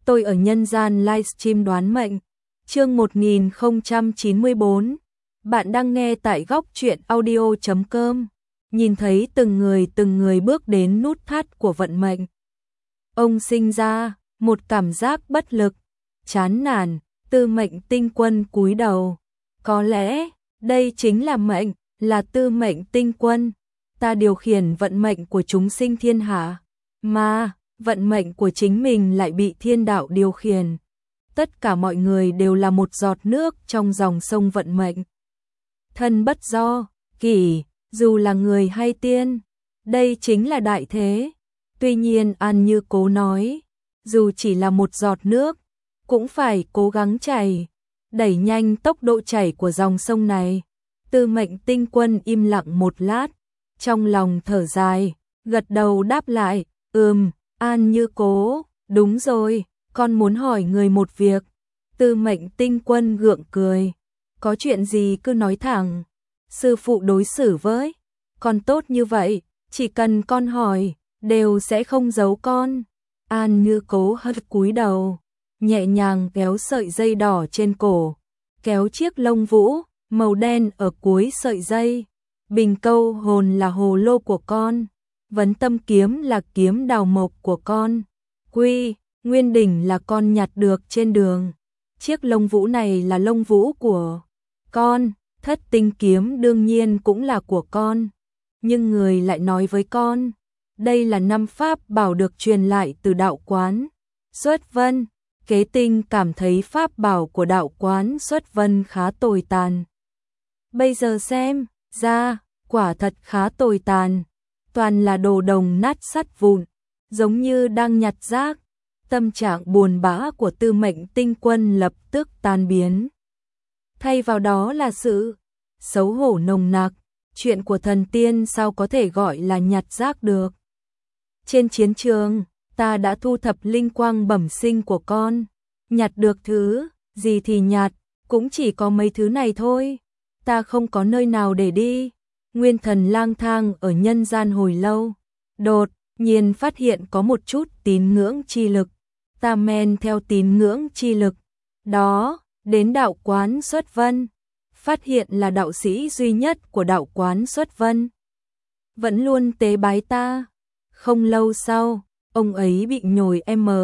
tôi ở nhân gian livestream đoán mệnh. Chương 1094. Bạn đang nghe tại góc truyện audio.com. Nhìn thấy từng người bước đến nút thắt của vận mệnh. Ông sinh ra một cảm giác bất lực, chán nản, Tư Mệnh Tinh Quân cúi đầu. Có lẽ đây chính là mệnh, là Tư Mệnh Tinh Quân. Ta điều khiển vận mệnh của chúng sinh thiên hạ, mà vận mệnh của chính mình lại bị thiên đạo điều khiển. Tất cả mọi người đều là một giọt nước trong dòng sông vận mệnh. Thân bất do kỷ, dù là người hay tiên, đây chính là đại thế. Tuy nhiên An Như Cố nói, dù chỉ là một giọt nước, cũng phải cố gắng chảy, đẩy nhanh tốc độ chảy của dòng sông này. Tư Mệnh Tinh Quân im lặng một lát, trong lòng thở dài, gật đầu đáp lại, An Như Cố, đúng rồi, con muốn hỏi người một việc. Tư Mệnh Tinh Quân gượng cười, có chuyện gì cứ nói thẳng, sư phụ đối xử với con tốt như vậy, chỉ cần con hỏi, đều sẽ không giấu con. An Như Cố hất cúi đầu, nhẹ nhàng kéo sợi dây đỏ trên cổ, kéo chiếc lông vũ màu đen ở cuối sợi dây. Bình câu hồn là hồ lô của con, vấn tâm kiếm là kiếm đào mộc của con, Nguyên đỉnh là con nhặt được trên đường. Chiếc lông vũ này là lông vũ của con, Thất tinh kiếm đương nhiên cũng là của con. Nhưng người lại nói với con, đây là 5 pháp bảo được truyền lại từ đạo quán Xuất Vân. Kế Tinh cảm thấy pháp bảo của đạo quán Xuất Vân khá tồi tàn. Bây giờ xem ra, quả thật khá tồi tàn, toàn là đồ đồng nát sắt vụn, giống như đang nhặt rác. Tâm trạng buồn bã của Tư Mệnh Tinh Quân lập tức tan biến. Thay vào đó là sự xấu hổ nồng nặc, chuyện của thần tiên sao có thể gọi là nhặt rác được. Trên chiến trường, ta đã thu thập linh quang bẩm sinh của con, nhặt được thứ gì thì nhặt, cũng chỉ có mấy thứ này thôi. Ta không có nơi nào để đi. Nguyên Thần lang thang ở nhân gian hồi lâu, đột nhiên phát hiện có một chút tín ngưỡng chi lực. Ta men theo tín ngưỡng chi lực đó đến đạo quán Xuất Vân, phát hiện là đạo sĩ duy nhất của đạo quán Xuất Vân vẫn luôn tế bái ta. Không lâu sau, ông ấy bị nhồi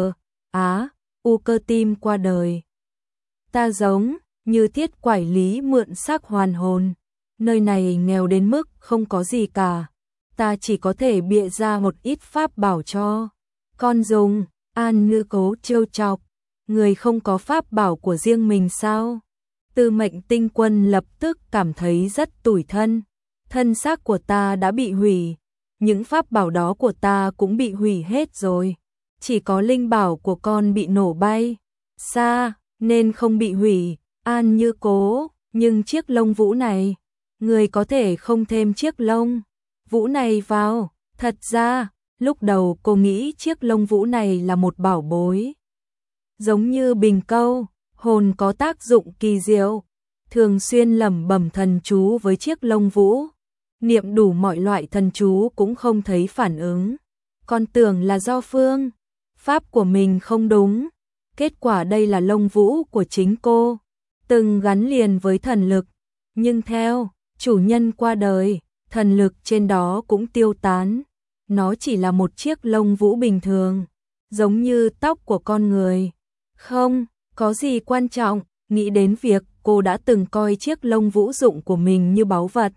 u cơ tim qua đời. Ta giống như thiết quải lý mượn xác hoàn hồn. Nơi này nghèo đến mức không có gì cả, ta chỉ có thể bịa ra một ít pháp bảo cho con dùng. An Như Cố trêu chọc, người không có pháp bảo của riêng mình sao? Tư Mệnh Tinh Quân lập tức cảm thấy rất tủi thân. Thân xác của ta đã bị hủy, những pháp bảo đó của ta cũng bị hủy hết rồi. Chỉ có linh bảo của con bị nổ bay xa nên không bị hủy. An Như Cố, nhưng chiếc lông vũ này, người có thể không thêm chiếc lông vũ này vào. Thật ra, lúc đầu cô nghĩ chiếc lông vũ này là một bảo bối, giống như bình câu hồn có tác dụng kỳ diệu, thường xuyên lẩm bẩm thần chú với chiếc lông vũ, niệm đủ mọi loại thần chú cũng không thấy phản ứng. Con tưởng là do phương pháp của mình không đúng, kết quả đây là lông vũ của chính cô, từng gắn liền với thần lực, nhưng theo chủ nhân qua đời, thần lực trên đó cũng tiêu tán. Nó chỉ là một chiếc lông vũ bình thường, giống như tóc của con người, không có gì quan trọng. Nghĩ đến việc cô đã từng coi chiếc lông vũ dụng của mình như báu vật,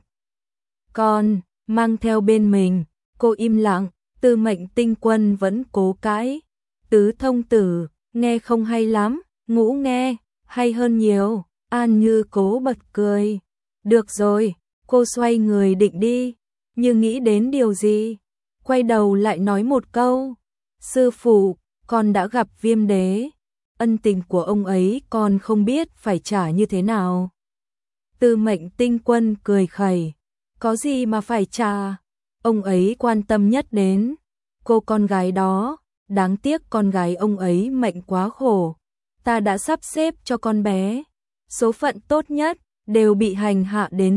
còn mang theo bên mình, cô im lặng. Tư Mệnh Tinh Quân vẫn cố cãi, Tứ Thông Tử, nghe không hay lắm, Ngũ nghe hay hơn nhiều. An Như Cố bật cười, được rồi. Cô xoay người định đi, nhưng nghĩ đến điều gì, quay đầu lại nói một câu, sư phụ, con đã gặp Viêm Đế, ân tình của ông ấy con không biết phải trả như thế nào. Tư Mệnh Tinh Quân cười khẩy, có gì mà phải trả, ông ấy quan tâm nhất đến cô con gái đó, đáng tiếc con gái ông ấy mệnh quá khổ, ta đã sắp xếp cho con bé số phận tốt nhất, đều bị hành hạ đến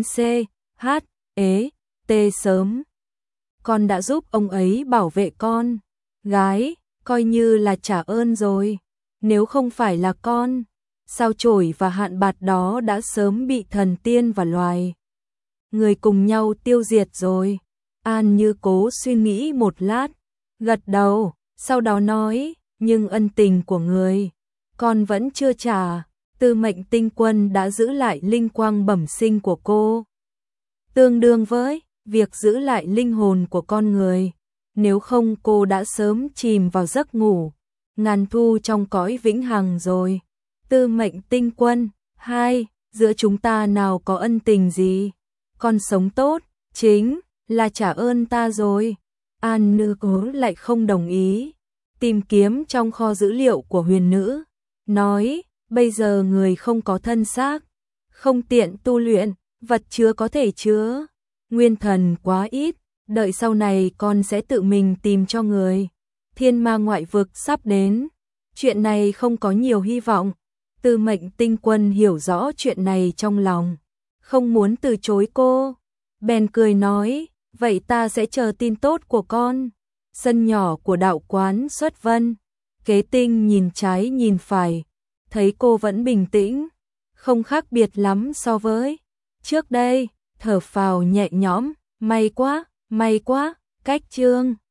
T sớm. Con đã giúp ông ấy bảo vệ con gái, coi như là trả ơn rồi. nếu không phải là con, sao chổi và hạn bạt đó đã sớm bị thần tiên và loài người cùng nhau tiêu diệt rồi. An Như cố suy nghĩ một lát, gật đầu, sau đó nói, nhưng ân tình của người, con vẫn chưa trả. Tư Mệnh Tinh Quân đã giữ lại linh quang bẩm sinh của cô, tương đương với việc giữ lại linh hồn của con người, nếu không cô đã sớm chìm vào giấc ngủ ngàn thu trong cõi vĩnh hằng rồi. Tư Mệnh Tinh Quân, hai, giữa chúng ta nào có ân tình gì, con sống tốt, chính là trả ơn ta rồi. An Như cố lại không đồng ý, tìm kiếm trong kho dữ liệu của huyền nữ, nói, bây giờ người không có thân xác, không tiện tu luyện, vật chứa có thể chứa nguyên thần quá ít, đợi sau này con sẽ tự mình tìm cho người. Thiên ma ngoại vực sắp đến, chuyện này không có nhiều hy vọng. Tư Mệnh Tinh Quân hiểu rõ chuyện này trong lòng, không muốn từ chối cô, bèn cười nói, vậy ta sẽ chờ tin tốt của con. Sân nhỏ của đạo quán Xuất Vân, Kế Tinh nhìn trái nhìn phải, thấy cô vẫn bình tĩnh, không khác biệt lắm so với trước đây, thở phào nhẹ nhõm, may quá, cách chương